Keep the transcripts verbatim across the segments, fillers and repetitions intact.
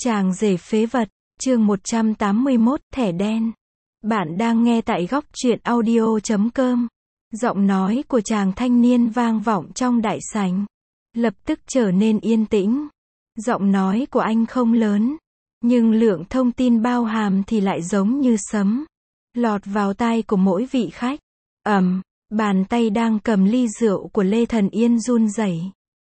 Chàng rể phế vật, chương một trăm tám mươi mốt, thẻ đen. Bạn đang nghe tại góc truyện audio chấm com. Giọng nói của chàng thanh niên vang vọng trong đại sảnh. Lập tức trở nên yên tĩnh. Giọng nói của anh không lớn, nhưng lượng thông tin bao hàm thì lại giống như sấm, lọt vào tai của mỗi vị khách. Ầm, bàn tay đang cầm ly rượu của Lê Thần Yên run rẩy.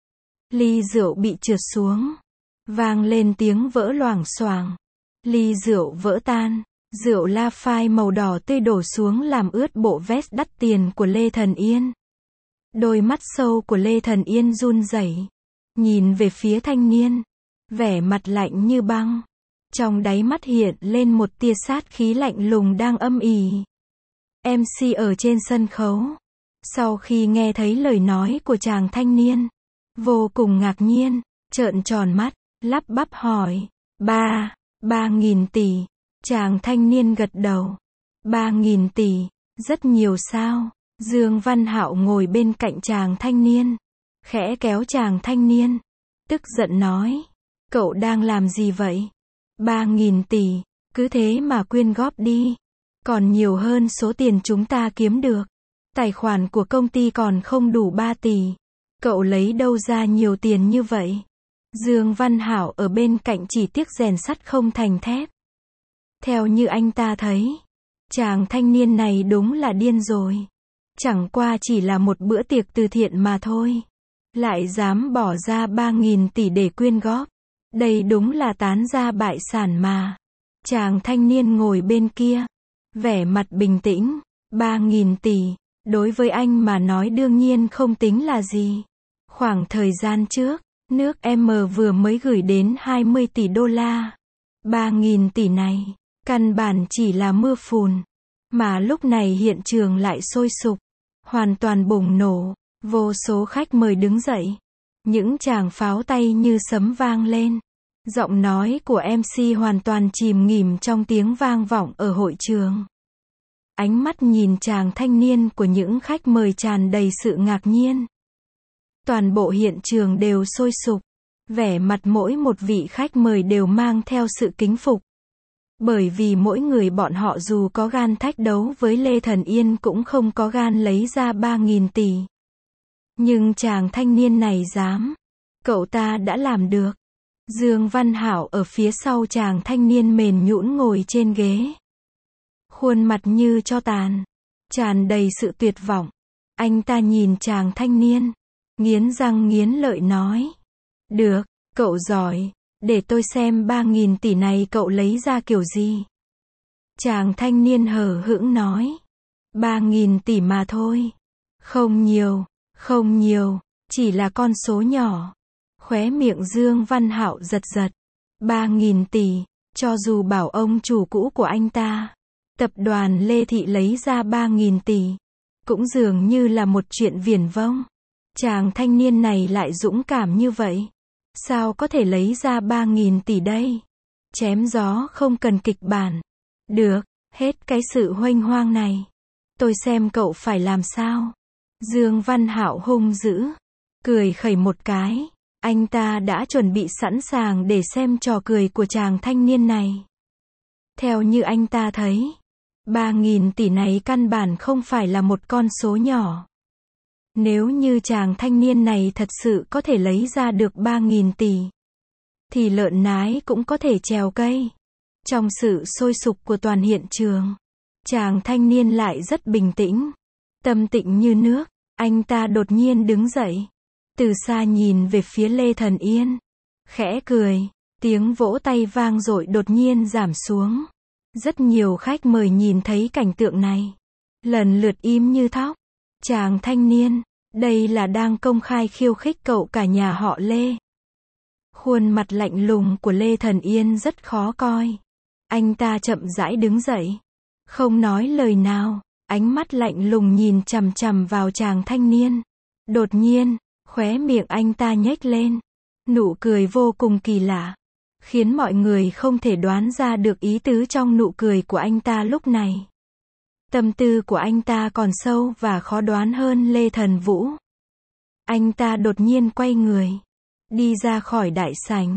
Ly rượu bị trượt xuống, vang lên tiếng vỡ loảng xoảng. Ly rượu vỡ tan, rượu La Phai màu đỏ tươi đổ xuống làm ướt bộ vest đắt tiền của Lê Thần Yên. Đôi mắt sâu của Lê Thần Yên run rẩy, nhìn về phía thanh niên, vẻ mặt lạnh như băng. Trong đáy mắt hiện lên một tia sát khí lạnh lùng đang âm ỉ. em xê ở trên sân khấu, sau khi nghe thấy lời nói của chàng thanh niên, vô cùng ngạc nhiên, trợn tròn mắt, lắp bắp hỏi, ba, ba nghìn tỷ. Chàng thanh niên gật đầu. Ba nghìn tỷ, rất nhiều sao? Dương Văn Hạo ngồi bên cạnh chàng thanh niên, khẽ kéo chàng thanh niên, tức giận nói, cậu đang làm gì vậy? Ba nghìn tỷ, cứ thế mà quyên góp đi, còn nhiều hơn số tiền chúng ta kiếm được. Tài khoản của công ty còn không đủ ba tỷ, cậu lấy đâu ra nhiều tiền như vậy? Dương Văn Hảo ở bên cạnh chỉ tiếc rèn sắt không thành thép. Theo như anh ta thấy, chàng thanh niên này đúng là điên rồi. Chẳng qua chỉ là một bữa tiệc từ thiện mà thôi, lại dám bỏ ra ba nghìn tỷ để quyên góp. Đây đúng là tán gia bại sản mà. Chàng thanh niên ngồi bên kia, vẻ mặt bình tĩnh. Ba nghìn tỷ, đối với anh mà nói đương nhiên không tính là gì. Khoảng thời gian trước, nước M vừa mới gửi đến hai mươi tỷ đô la. Ba nghìn tỷ này, căn bản chỉ là mưa phùn. Mà lúc này hiện trường lại sôi sục, hoàn toàn bùng nổ. Vô số khách mời đứng dậy, những tràng pháo tay như sấm vang lên. Giọng nói của em xê hoàn toàn chìm nghỉm trong tiếng vang vọng ở hội trường. Ánh mắt nhìn chàng thanh niên của những khách mời tràn đầy sự ngạc nhiên. Toàn bộ hiện trường đều sôi sục, vẻ mặt mỗi một vị khách mời đều mang theo sự kính phục. Bởi vì mỗi người bọn họ dù có gan thách đấu với Lê Thần Yên cũng không có gan lấy ra ba nghìn tỷ. Nhưng chàng thanh niên này dám. Cậu ta đã làm được. Dương Văn Hảo ở phía sau chàng thanh niên mềm nhũn ngồi trên ghế. Khuôn mặt như tro tàn, tràn đầy sự tuyệt vọng. Anh ta nhìn chàng thanh niên, nghiến răng nghiến lợi nói. Được, cậu giỏi, để tôi xem ba nghìn tỷ này cậu lấy ra kiểu gì. Chàng thanh niên hờ hững nói. Ba nghìn tỷ mà thôi. Không nhiều, không nhiều, chỉ là con số nhỏ. Khóe miệng Dương Văn Hạo giật giật. Ba nghìn tỷ, cho dù bảo ông chủ cũ của anh ta, tập đoàn Lê Thị lấy ra ba nghìn tỷ, cũng dường như là một chuyện viển vông. Chàng thanh niên này lại dũng cảm như vậy. Sao có thể lấy ra ba nghìn tỷ đây? Chém gió không cần kịch bản. Được, hết cái sự huênh hoang này. Tôi xem cậu phải làm sao. Dương Văn Hạo hung dữ, cười khẩy một cái. Anh ta đã chuẩn bị sẵn sàng để xem trò cười của chàng thanh niên này. Theo như anh ta thấy, ba nghìn tỷ này căn bản không phải là một con số nhỏ. Nếu như chàng thanh niên này thật sự có thể lấy ra được ba nghìn tỷ, thì lợn nái cũng có thể trèo cây. Trong sự sôi sục của toàn hiện trường, chàng thanh niên lại rất bình tĩnh, tâm tĩnh như nước. Anh ta đột nhiên đứng dậy, từ xa nhìn về phía Lê Thần Yên, khẽ cười. Tiếng vỗ tay vang dội đột nhiên giảm xuống. Rất nhiều khách mời nhìn thấy cảnh tượng này, lần lượt im như thóc. Chàng thanh niên, đây là đang công khai khiêu khích cậu cả nhà họ Lê. Khuôn mặt lạnh lùng của Lê Thần Yên rất khó coi. Anh ta chậm rãi đứng dậy, không nói lời nào, ánh mắt lạnh lùng nhìn chằm chằm vào chàng thanh niên. Đột nhiên, khóe miệng anh ta nhếch lên, nụ cười vô cùng kỳ lạ, khiến mọi người không thể đoán ra được ý tứ trong nụ cười của anh ta lúc này. Tâm tư của anh ta còn sâu và khó đoán hơn Lê Thần Vũ. Anh ta đột nhiên quay người, đi ra khỏi đại sảnh.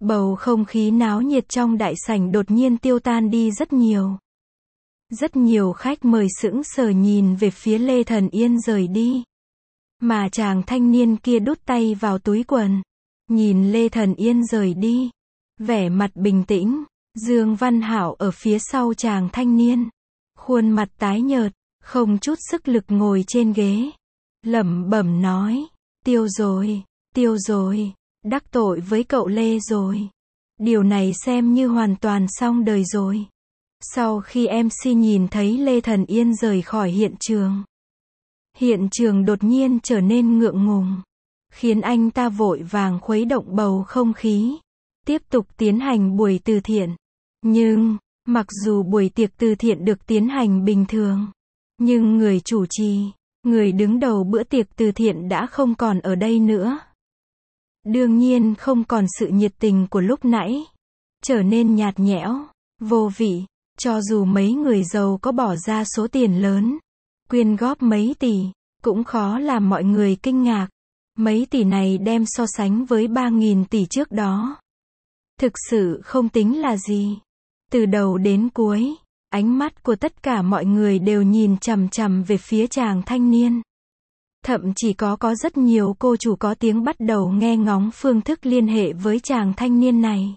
Bầu không khí náo nhiệt trong đại sảnh đột nhiên tiêu tan đi rất nhiều. Rất nhiều khách mời sững sờ nhìn về phía Lê Thần Yên rời đi. Mà chàng thanh niên kia đút tay vào túi quần. Nhìn Lê Thần Yên rời đi. Vẻ mặt bình tĩnh. Dương Văn Hảo ở phía sau chàng thanh niên. Khuôn mặt tái nhợt, không chút sức lực ngồi trên ghế. Lẩm bẩm nói. Tiêu rồi, tiêu rồi. Đắc tội với cậu Lê rồi. Điều này xem như hoàn toàn xong đời rồi. Sau khi em xê nhìn thấy Lê Thần Yên rời khỏi hiện trường. Hiện trường đột nhiên trở nên ngượng ngùng. Khiến anh ta vội vàng khuấy động bầu không khí. Tiếp tục tiến hành buổi từ thiện. Nhưng, mặc dù buổi tiệc từ thiện được tiến hành bình thường. Nhưng người chủ trì, người đứng đầu bữa tiệc từ thiện đã không còn ở đây nữa. Đương nhiên không còn sự nhiệt tình của lúc nãy. Trở nên nhạt nhẽo, vô vị. Cho dù mấy người giàu có bỏ ra số tiền lớn, quyên góp mấy tỷ, cũng khó làm mọi người kinh ngạc. Mấy tỷ này đem so sánh với ba nghìn tỷ trước đó. Thực sự không tính là gì. Từ đầu đến cuối, ánh mắt của tất cả mọi người đều nhìn chằm chằm về phía chàng thanh niên. Thậm chí có có rất nhiều cô chủ có tiếng bắt đầu nghe ngóng phương thức liên hệ với chàng thanh niên này.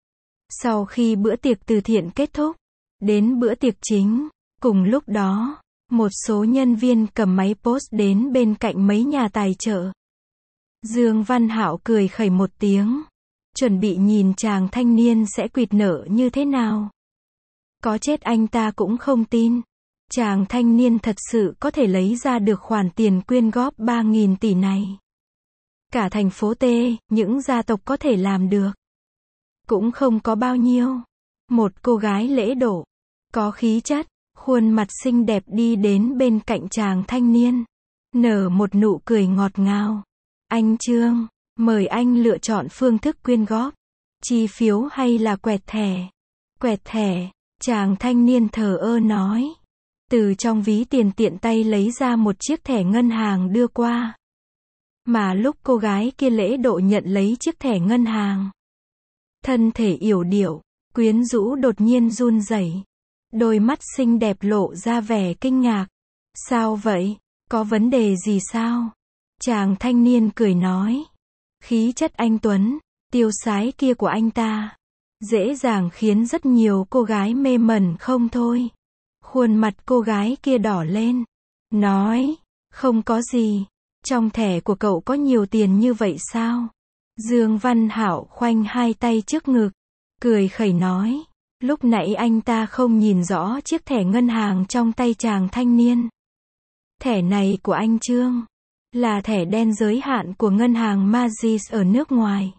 Sau khi bữa tiệc từ thiện kết thúc, đến bữa tiệc chính, cùng lúc đó, một số nhân viên cầm máy post đến bên cạnh mấy nhà tài trợ. Dương Văn Hạo cười khẩy một tiếng, chuẩn bị nhìn chàng thanh niên sẽ quỵt nợ như thế nào. Có chết anh ta cũng không tin. Chàng thanh niên thật sự có thể lấy ra được khoản tiền quyên góp ba nghìn tỷ này. Cả thành phố T, những gia tộc có thể làm được. Cũng không có bao nhiêu. Một cô gái lễ độ, có khí chất, khuôn mặt xinh đẹp đi đến bên cạnh chàng thanh niên. Nở một nụ cười ngọt ngào. Anh Trương, mời anh lựa chọn phương thức quyên góp. Chi phiếu hay là quẹt thẻ? Quẹt thẻ, chàng thanh niên thờ ơ nói. Từ trong ví tiền tiện tay lấy ra một chiếc thẻ ngân hàng đưa qua. Mà lúc cô gái kia lễ độ nhận lấy chiếc thẻ ngân hàng. Thân thể yểu điệu, quyến rũ đột nhiên run rẩy. Đôi mắt xinh đẹp lộ ra vẻ kinh ngạc. Sao vậy? Có vấn đề gì sao? Chàng thanh niên cười nói. Khí chất anh tuấn, tiêu sái kia của anh ta. Dễ dàng khiến rất nhiều cô gái mê mẩn không thôi. Khuôn mặt cô gái kia đỏ lên. Nói, không có gì. Trong thẻ của cậu có nhiều tiền như vậy sao? Dương Văn Hạo khoanh hai tay trước ngực. Cười khẩy nói. Lúc nãy anh ta không nhìn rõ chiếc thẻ ngân hàng trong tay chàng thanh niên. Thẻ này của anh Trương. Là thẻ đen giới hạn của ngân hàng Magis ở nước ngoài.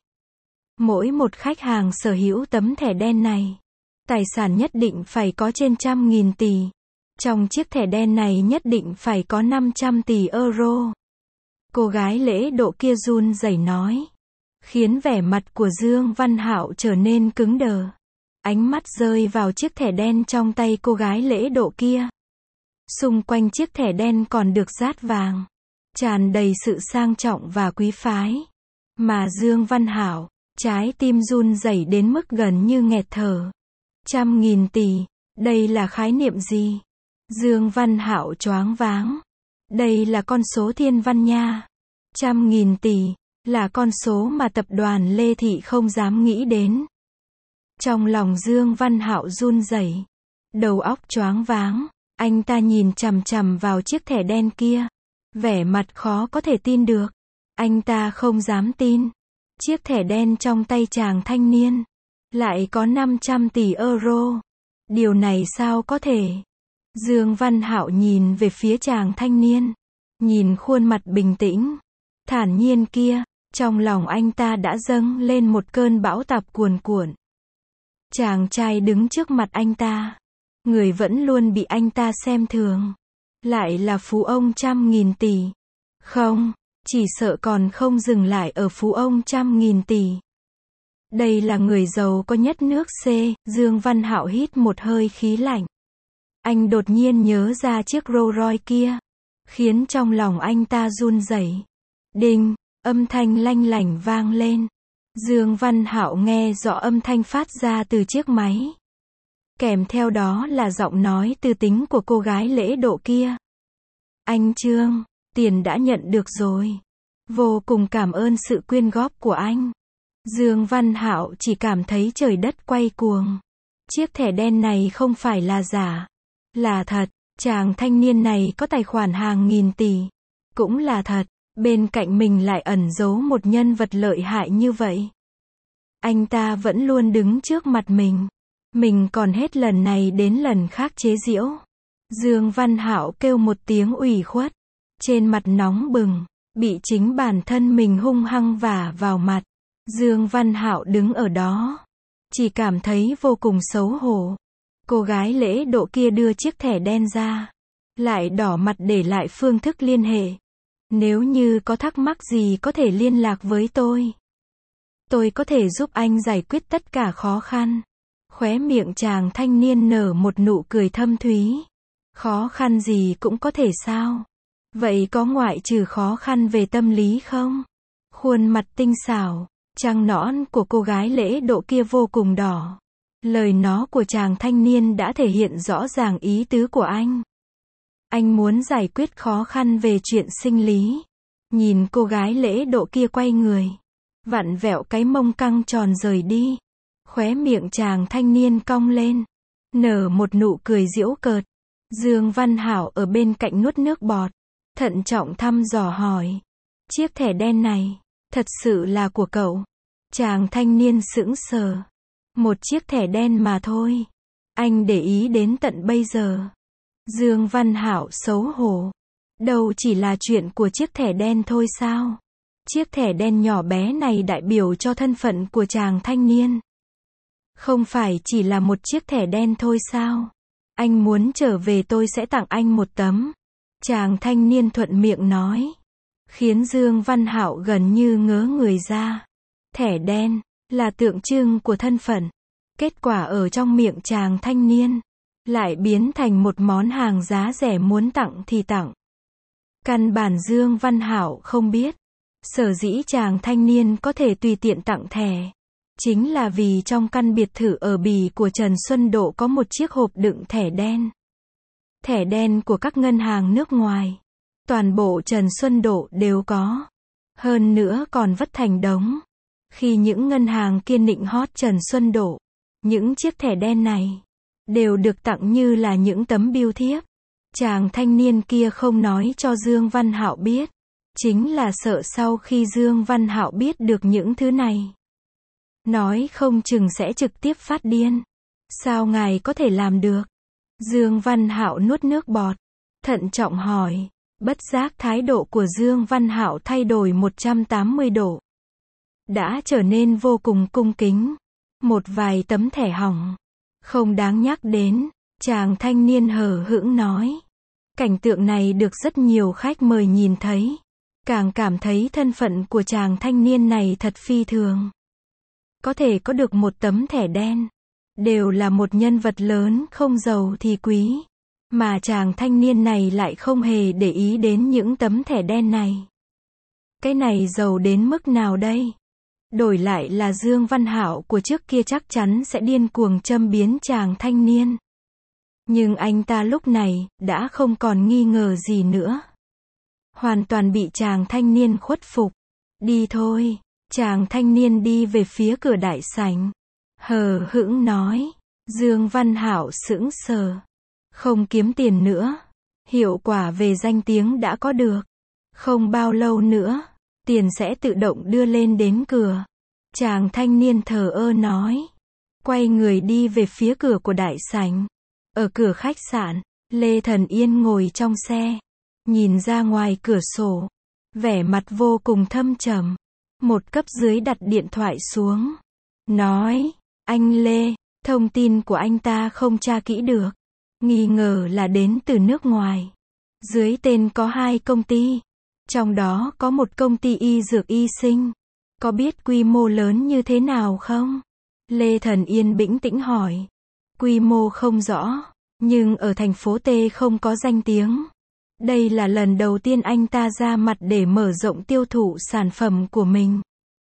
Mỗi một khách hàng sở hữu tấm thẻ đen này. Tài sản nhất định phải có trên trăm nghìn tỷ. Trong chiếc thẻ đen này nhất định phải có năm trăm tỷ euro. Cô gái lễ độ kia run rẩy nói. Khiến vẻ mặt của Dương Văn Hạo trở nên cứng đờ. Ánh mắt rơi vào chiếc thẻ đen trong tay cô gái lễ độ kia. Xung quanh chiếc thẻ đen còn được dát vàng. Tràn đầy sự sang trọng và quý phái. Mà Dương Văn Hảo, trái tim run rẩy đến mức gần như nghẹt thở. Trăm nghìn tỷ, đây là khái niệm gì? Dương Văn Hạo choáng váng. Đây là con số thiên văn nha. Trăm nghìn tỷ, là con số mà tập đoàn Lê Thị không dám nghĩ đến. Trong lòng Dương Văn Hạo run rẩy, đầu óc choáng váng, anh ta nhìn chằm chằm vào chiếc thẻ đen kia. Vẻ mặt khó có thể tin được. Anh ta không dám tin. Chiếc thẻ đen trong tay chàng thanh niên lại có năm trăm tỷ euro. Điều này sao có thể? Dương Văn Hạo nhìn về phía chàng thanh niên. Nhìn khuôn mặt bình tĩnh, thản nhiên kia. Trong lòng anh ta đã dâng lên một cơn bão táp cuồn cuộn. Chàng trai đứng trước mặt anh ta. Người vẫn luôn bị anh ta xem thường. Lại là phú ông trăm nghìn tỷ. Không, chỉ sợ còn không dừng lại ở phú ông trăm nghìn tỷ. Đây là người giàu có nhất nước C. Dương Văn Hạo hít một hơi khí lạnh. Anh đột nhiên nhớ ra chiếc Rolls Royce kia. Khiến trong lòng anh ta run rẩy. Đinh, âm thanh lanh lảnh vang lên. Dương Văn Hạo nghe rõ âm thanh phát ra từ chiếc máy. Kèm theo đó là giọng nói tư tính của cô gái lễ độ kia. Anh Trương, tiền đã nhận được rồi. Vô cùng cảm ơn sự quyên góp của anh. Dương Văn Hạo chỉ cảm thấy trời đất quay cuồng. Chiếc thẻ đen này không phải là giả, là thật. Chàng thanh niên này có tài khoản hàng nghìn tỷ. Cũng là thật, bên cạnh mình lại ẩn giấu một nhân vật lợi hại như vậy. Anh ta vẫn luôn đứng trước mặt mình. Mình còn hết lần này đến lần khác chế giễu. Dương Văn Hạo kêu một tiếng ủy khuất. Trên mặt nóng bừng, bị chính bản thân mình hung hăng vả vào mặt. Dương Văn Hạo đứng ở đó, chỉ cảm thấy vô cùng xấu hổ. Cô gái lễ độ kia đưa chiếc thẻ đen ra, lại đỏ mặt để lại phương thức liên hệ. Nếu như có thắc mắc gì có thể liên lạc với tôi. Tôi có thể giúp anh giải quyết tất cả khó khăn. Khóe miệng chàng thanh niên nở một nụ cười thâm thúy. Khó khăn gì cũng có thể sao? Vậy có ngoại trừ khó khăn về tâm lý không? Khuôn mặt tinh xảo, trăng nõn của cô gái lễ độ kia vô cùng đỏ. Lời nói của chàng thanh niên đã thể hiện rõ ràng ý tứ của anh. Anh muốn giải quyết khó khăn về chuyện sinh lý. Nhìn cô gái lễ độ kia quay người, vặn vẹo cái mông căng tròn rời đi. Khóe miệng chàng thanh niên cong lên, nở một nụ cười giễu cợt. Dương Văn Hảo ở bên cạnh nuốt nước bọt, thận trọng thăm dò hỏi. Chiếc thẻ đen này, thật sự là của cậu? Chàng thanh niên sững sờ. Một chiếc thẻ đen mà thôi. Anh để ý đến tận bây giờ. Dương Văn Hảo xấu hổ. Đâu chỉ là chuyện của chiếc thẻ đen thôi sao? Chiếc thẻ đen nhỏ bé này đại biểu cho thân phận của chàng thanh niên. Không phải chỉ là một chiếc thẻ đen thôi sao? Anh muốn trở về tôi sẽ tặng anh một tấm. Chàng thanh niên thuận miệng nói. Khiến Dương Văn Hạo gần như ngớ người ra. Thẻ đen là tượng trưng của thân phận. Kết quả ở trong miệng chàng thanh niên lại biến thành một món hàng giá rẻ, muốn tặng thì tặng. Căn bản Dương Văn Hạo không biết, sở dĩ chàng thanh niên có thể tùy tiện tặng thẻ, chính là vì trong căn biệt thự ở Bỉ của Trần Xuân Độ có một chiếc hộp đựng thẻ đen. Thẻ đen của các ngân hàng nước ngoài. Toàn bộ Trần Xuân Độ đều có. Hơn nữa còn vất thành đống. Khi những ngân hàng kiên định hót Trần Xuân Độ, những chiếc thẻ đen này đều được tặng như là những tấm bưu thiếp. Chàng thanh niên kia không nói cho Dương Văn Hạo biết, chính là sợ sau khi Dương Văn Hạo biết được những thứ này, nói không chừng sẽ trực tiếp phát điên. Sao ngài có thể làm được? Dương Văn Hạo nuốt nước bọt, thận trọng hỏi. Bất giác thái độ của Dương Văn Hạo thay đổi một trăm tám mươi độ. Đã trở nên vô cùng cung kính. Một vài tấm thẻ hỏng, không đáng nhắc đến. Chàng thanh niên hờ hững nói. Cảnh tượng này được rất nhiều khách mời nhìn thấy. Càng cảm thấy thân phận của chàng thanh niên này thật phi thường. Có thể có được một tấm thẻ đen, đều là một nhân vật lớn, không giàu thì quý. Mà chàng thanh niên này lại không hề để ý đến những tấm thẻ đen này. Cái này giàu đến mức nào đây? Đổi lại là Dương Văn Hạo của trước kia chắc chắn sẽ điên cuồng châm biếm chàng thanh niên. Nhưng anh ta lúc này đã không còn nghi ngờ gì nữa. Hoàn toàn bị chàng thanh niên khuất phục. Đi thôi. Chàng thanh niên đi về phía cửa đại sảnh, hờ hững nói. Dương Văn Hạo sững sờ. Không kiếm tiền nữa. Hiệu quả về danh tiếng đã có được. Không bao lâu nữa, tiền sẽ tự động đưa lên đến cửa. Chàng thanh niên thờ ơ nói. Quay người đi về phía cửa của đại sảnh. Ở cửa khách sạn, Lê Thần Yên ngồi trong xe, nhìn ra ngoài cửa sổ, vẻ mặt vô cùng thâm trầm. Một cấp dưới đặt điện thoại xuống, nói. Anh Lê, thông tin của anh ta không tra kỹ được. Nghi ngờ là đến từ nước ngoài. Dưới tên có hai công ty. Trong đó có một công ty y dược y sinh. Có biết quy mô lớn như thế nào không? Lê Thần Yên bĩnh tĩnh hỏi. Quy mô không rõ, nhưng ở thành phố T không có danh tiếng. Đây là lần đầu tiên anh ta ra mặt để mở rộng tiêu thụ sản phẩm của mình.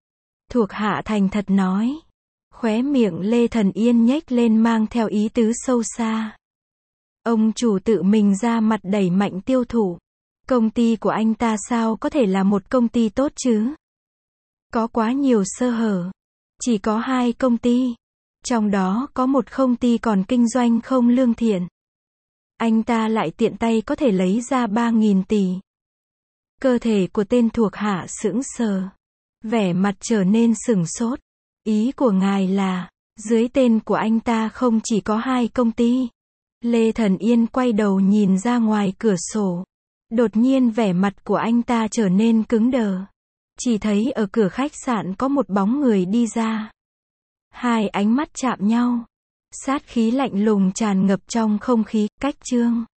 Thuộc hạ thành thật nói. Khóe miệng Lê Thần Yên nhếch lên mang theo ý tứ sâu xa. Ông chủ tự mình ra mặt đẩy mạnh tiêu thụ. Công ty của anh ta sao có thể là một công ty tốt chứ? Có quá nhiều sơ hở. Chỉ có hai công ty. Trong đó có một công ty còn kinh doanh không lương thiện. Anh ta lại tiện tay có thể lấy ra ba nghìn tỷ. Cơ thể của tên thuộc hạ sững sờ. Vẻ mặt trở nên sửng sốt. Ý của ngài là, dưới tên của anh ta không chỉ có hai công ty. Lê Thần Yên quay đầu nhìn ra ngoài cửa sổ. Đột nhiên vẻ mặt của anh ta trở nên cứng đờ. Chỉ thấy ở cửa khách sạn có một bóng người đi ra. Hai ánh mắt chạm nhau. Sát khí lạnh lùng tràn ngập trong không khí, cách chương.